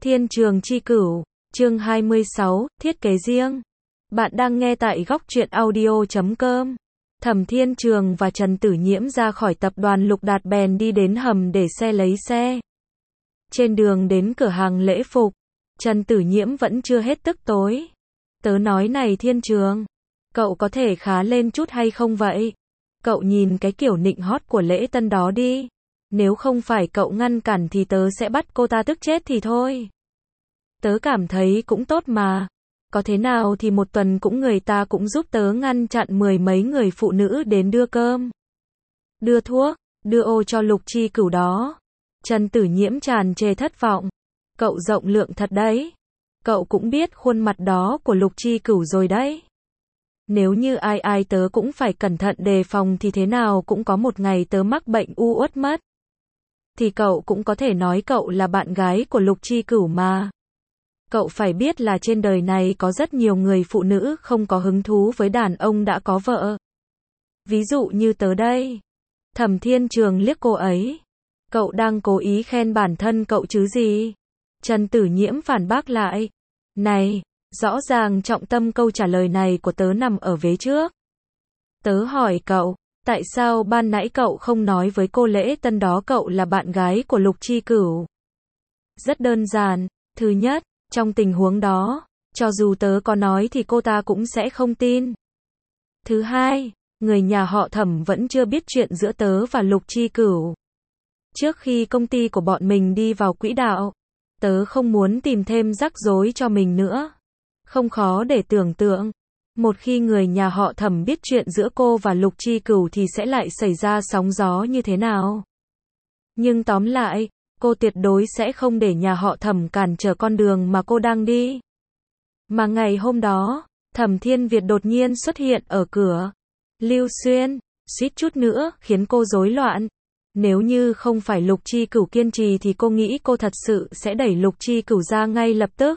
Thiên Trường Chi Cửu, chương 26, thiết kế riêng. Bạn đang nghe tại góc truyện audio.com. Thẩm Thiên Trường và Trần Tử Nhiễm ra khỏi tập đoàn Lục Đạt bèn đi đến hầm để xe lấy xe. Trên đường đến cửa hàng lễ phục, Trần Tử Nhiễm vẫn chưa hết tức tối. Tớ nói này Thiên Trường, cậu có thể khá lên chút hay không vậy? Cậu nhìn cái kiểu nịnh hót của Lễ Tân đó đi. Nếu không phải cậu ngăn cản thì tớ sẽ bắt cô ta tức chết thì thôi. Tớ cảm thấy cũng tốt mà. Có thế nào thì một tuần cũng người ta cũng giúp tớ ngăn chặn mười mấy người phụ nữ đến đưa cơm, đưa thuốc, đưa ô cho Lục Chi Cửu đó. Trần Tử Nhiễm tràn trề thất vọng. Cậu rộng lượng thật đấy. Cậu cũng biết khuôn mặt đó của Lục Chi Cửu rồi đấy. Nếu như ai tớ cũng phải cẩn thận đề phòng thì thế nào cũng có một ngày tớ mắc bệnh u uất mất. Thì cậu cũng có thể nói cậu là bạn gái của Lục Chi Cửu mà. Cậu phải biết là trên đời này có rất nhiều người phụ nữ không có hứng thú với đàn ông đã có vợ. Ví dụ như tớ đây. Thẩm Thiên Trường liếc cô ấy. Cậu đang cố ý khen bản thân cậu chứ gì? Trần Tử Nhiễm phản bác lại. Này, rõ ràng trọng tâm câu trả lời này của tớ nằm ở vế trước. Tớ hỏi cậu, tại sao ban nãy cậu không nói với cô Lễ Tân đó cậu là bạn gái của Lục Chi Cửu? Rất đơn giản, thứ nhất, trong tình huống đó, cho dù tớ có nói thì cô ta cũng sẽ không tin. Thứ hai, người nhà họ Thẩm vẫn chưa biết chuyện giữa tớ và Lục Chi Cửu. Trước khi công ty của bọn mình đi vào quỹ đạo, tớ không muốn tìm thêm rắc rối cho mình nữa. Không khó để tưởng tượng. Một khi người nhà họ Thẩm biết chuyện giữa cô và Lục Chi Cửu thì sẽ lại xảy ra sóng gió như thế nào? Nhưng tóm lại, cô tuyệt đối sẽ không để nhà họ Thẩm cản trở con đường mà cô đang đi. Mà ngày hôm đó, Thẩm Thiên Việt đột nhiên xuất hiện ở cửa. Lưu Xuyên, suýt chút nữa khiến cô rối loạn. Nếu như không phải Lục Chi Cửu kiên trì thì cô nghĩ cô thật sự sẽ đẩy Lục Chi Cửu ra ngay lập tức.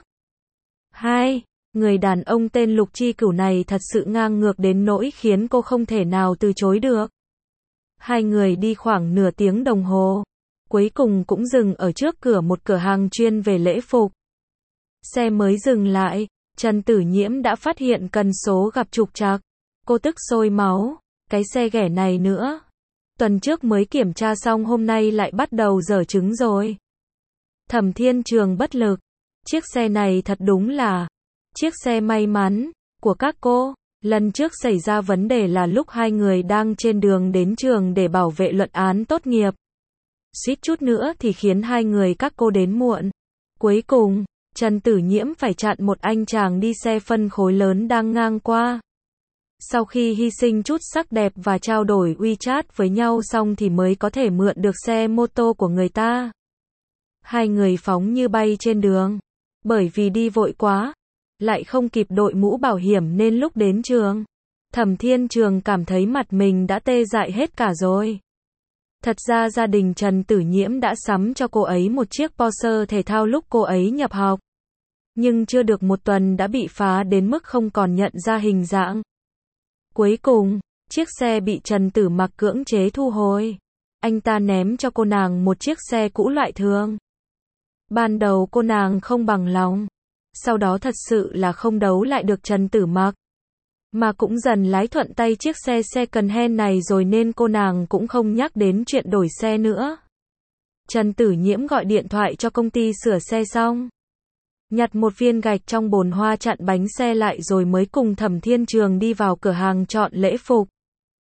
2. Người đàn ông tên Lục Chi Cửu này thật sự ngang ngược đến nỗi khiến cô không thể nào từ chối được. Hai người đi khoảng nửa tiếng đồng hồ. Cuối cùng cũng dừng ở trước cửa một cửa hàng chuyên về lễ phục. Xe mới dừng lại, Trần Tử Nhiễm đã phát hiện cần số gặp trục trặc. Cô tức sôi máu. Cái xe ghẻ này nữa. Tuần trước mới kiểm tra xong hôm nay lại bắt đầu dở trứng rồi. Thẩm Thiên Trường bất lực. Chiếc xe này thật đúng là chiếc xe may mắn của các cô. Lần trước xảy ra vấn đề là lúc hai người đang trên đường đến trường để bảo vệ luận án tốt nghiệp. Suýt chút nữa thì khiến hai người các cô đến muộn. Cuối cùng, Trần Tử Nhiễm phải chặn một anh chàng đi xe phân khối lớn đang ngang qua. Sau khi hy sinh chút sắc đẹp và trao đổi WeChat với nhau xong thì mới có thể mượn được xe mô tô của người ta. Hai người phóng như bay trên đường. Bởi vì đi vội quá, lại không kịp đội mũ bảo hiểm nên lúc đến trường, Thẩm Thiên Trường cảm thấy mặt mình đã tê dại hết cả rồi. Thật ra gia đình Trần Tử Nhiễm đã sắm cho cô ấy một chiếc Porsche thể thao lúc cô ấy nhập học. Nhưng chưa được một tuần đã bị phá đến mức không còn nhận ra hình dạng. Cuối cùng, chiếc xe bị Trần Tử Mặc cưỡng chế thu hồi. Anh ta ném cho cô nàng một chiếc xe cũ loại thường. Ban đầu cô nàng không bằng lòng. Sau đó thật sự là không đấu lại được Trần Tử Mặc. Mà cũng dần lái thuận tay chiếc xe second hand này rồi nên cô nàng cũng không nhắc đến chuyện đổi xe nữa. Trần Tử Nhiễm gọi điện thoại cho công ty sửa xe xong. Nhặt một viên gạch trong bồn hoa chặn bánh xe lại rồi mới cùng Thẩm Thiên Trường đi vào cửa hàng chọn lễ phục.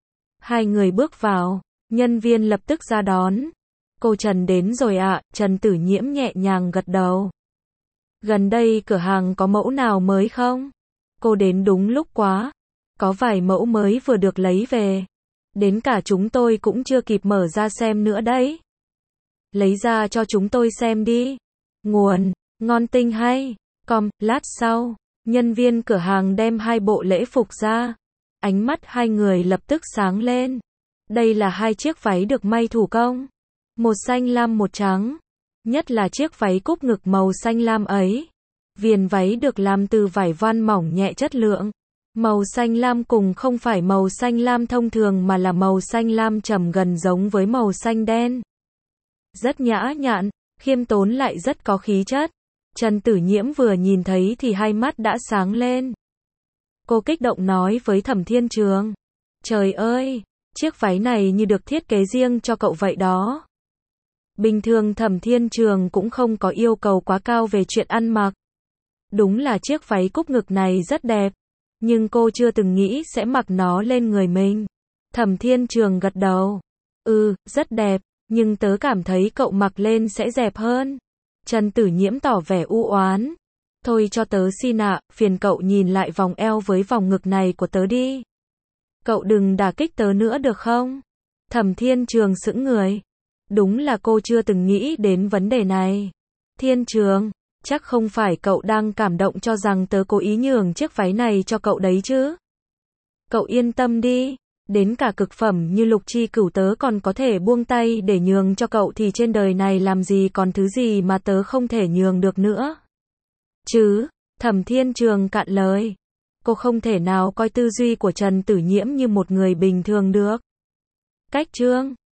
Hai người bước vào, nhân viên lập tức ra đón. Cô Trần đến rồi ạ, Trần Tử Nhiễm nhẹ nhàng gật đầu. Gần đây cửa hàng có mẫu nào mới không? Cô đến đúng lúc quá. Có vài mẫu mới vừa được lấy về. Đến cả chúng tôi cũng chưa kịp mở ra xem nữa đấy. Lấy ra cho chúng tôi xem đi. Nguồn, ngon tinh hay. Lát sau, nhân viên cửa hàng đem hai bộ lễ phục ra. Ánh mắt hai người lập tức sáng lên. Đây là hai chiếc váy được may thủ công. Một xanh lam một trắng. Nhất là chiếc váy cúp ngực màu xanh lam ấy. Viền váy được làm từ vải voan mỏng nhẹ chất lượng. Màu xanh lam cùng không phải màu xanh lam thông thường mà là màu xanh lam trầm gần giống với màu xanh đen. Rất nhã nhặn, khiêm tốn lại rất có khí chất. Trần Tử Nhiễm vừa nhìn thấy thì hai mắt đã sáng lên. Cô kích động nói với Thẩm Thiên Trường. Trời ơi, chiếc váy này như được thiết kế riêng cho cậu vậy đó. Bình thường Thẩm Thiên Trường cũng không có yêu cầu quá cao về chuyện ăn mặc. Đúng là chiếc váy cúc ngực này rất đẹp, nhưng cô chưa từng nghĩ sẽ mặc nó lên người mình. Thẩm Thiên Trường gật đầu. Rất đẹp, nhưng tớ cảm thấy cậu mặc lên sẽ dẹp hơn. Trần Tử Nhiễm tỏ vẻ u oán. Thôi cho tớ xin ạ, phiền cậu nhìn lại vòng eo với vòng ngực này của tớ đi. Cậu đừng đả kích tớ nữa được không? Thẩm Thiên Trường sững người. Đúng là cô chưa từng nghĩ đến vấn đề này. Thiên Trường, chắc không phải cậu đang cảm động cho rằng tớ cố ý nhường chiếc váy này cho cậu đấy chứ? Cậu yên tâm đi, đến cả cực phẩm như Lục Chi Cửu tớ còn có thể buông tay để nhường cho cậu thì trên đời này làm gì còn thứ gì mà tớ không thể nhường được nữa. Chứ, Thẩm Thiên Trường cạn lời. Cô không thể nào coi tư duy của Trần Tử Nhiễm như một người bình thường được. Cách chương